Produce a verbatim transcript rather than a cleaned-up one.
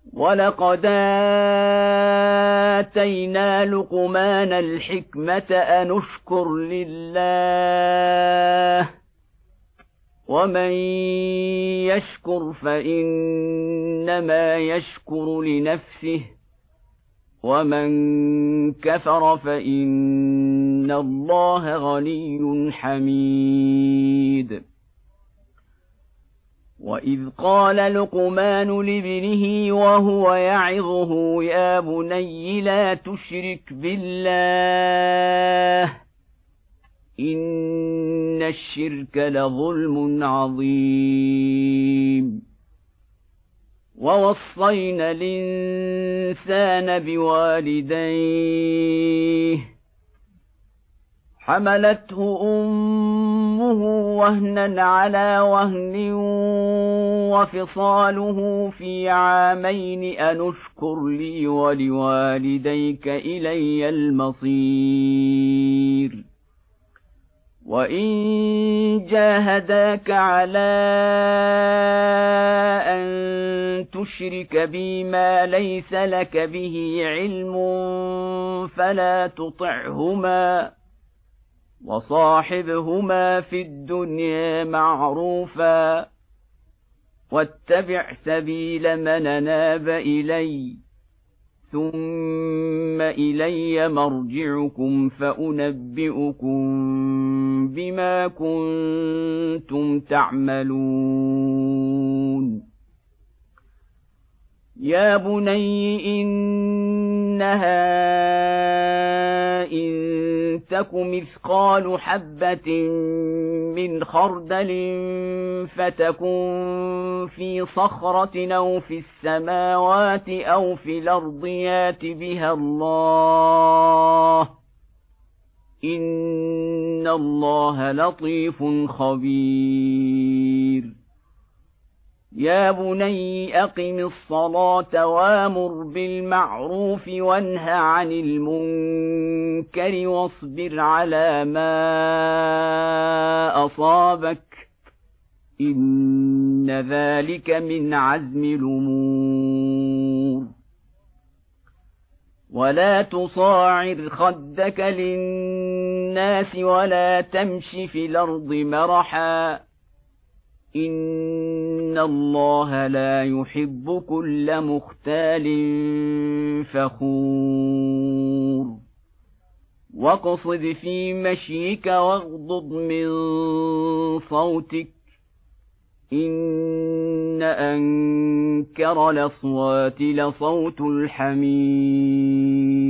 وَلَقَدْ آتَيْنَا لُقْمَانَ الْحِكْمَةَ أَنِ اشْكُرْ لِلَّهِ وَمَن يَشْكُرْ فَإِنَّمَا يَشْكُرُ لِنَفْسِهِ وَمَن كَفَرَ فَإِنَّ اللَّهَ غَنِيٌّ حَمِيدٌ. وَإِذْ قَالَ لُقْمَانُ لِابْنِهِ وَهُوَ يَعِظُهُ يَا بُنَيَّ لَا تُشْرِكْ بِاللَّهِ إِنَّ الشِّرْكَ لَظُلْمٌ عَظِيمٌ. وَوَصَّيْنَا الْإِنسَانَ بِوَالِدَيْهِ حَمَلَتْهُ أُمُّهُ وَهْنًا عَلَى وَهْنٍ وَفِصَالُهُ فِي عَامَيْنِ أَنِ اشْكُرْ لِي وَلِوَالِدَيْكَ إِلَيَّ الْمَصِيرُ. وَإِن جَاهَدَاكَ عَلَىٰ أَن تُشْرِكَ بِي مَا لَيْسَ لَكَ بِهِ عِلْمٌ فَلَا تُطِعْهُمَا وَصَاحِبْهُمَا فِي الدُّنْيَا مَعْرُوفًا وَاتَّبِعْ سَبِيلَ مَنْ أَنَابَ إِلَيَّ ثُمَّ إِلَيَّ مَرْجِعُكُمْ فَأُنَبِّئُكُم بِمَا كُنتُمْ تَعْمَلُونَ. يَا بُنَيَّ إِنَّهَا إِن تَكُ مِثْقَالُ حَبَّةٍ مِّنْ خَرْدَلٍ فَتَكُن فِي صَخْرَةٍ أَوْ فِي السَّمَاوَاتِ أَوْ فِي الْأَرْضِ يَأْتِ بِهَا اللَّهُ ۚ إِنَّ اللَّهَ لَطِيفٌ خَبِيرٌ. يَا بُنَيَّ أَقِمِ الصَّلَاةَ وَأْمُرْ بِالْمَعْرُوفِ وَانْهَ عَنِ الْمُنكَرِ وَاصْبِرْ عَلَىٰ مَا أَصَابَكَ إِنَّ ذَلِكَ مِنْ عَزْمِ الْأُمُورِ. وَلَا تُصَاعِرْ خَدَّكَ لِلنَّاسِ وَلَا تَمْشِ فِي الْأَرْضِ مَرَحًا إِنَّ اللَّهَ لَا يُحِبُّ كُلَّ مُخْتَالٍ فَخُورٍ. وَاقْصِدْ فِي مَشْيِكَ وَاغْضُضْ مِنْ صَوْتِكَ إِنَّ أَنكَرَ الْأَصْوَاتِ لَصَوْتُ الْحَمِيرِ.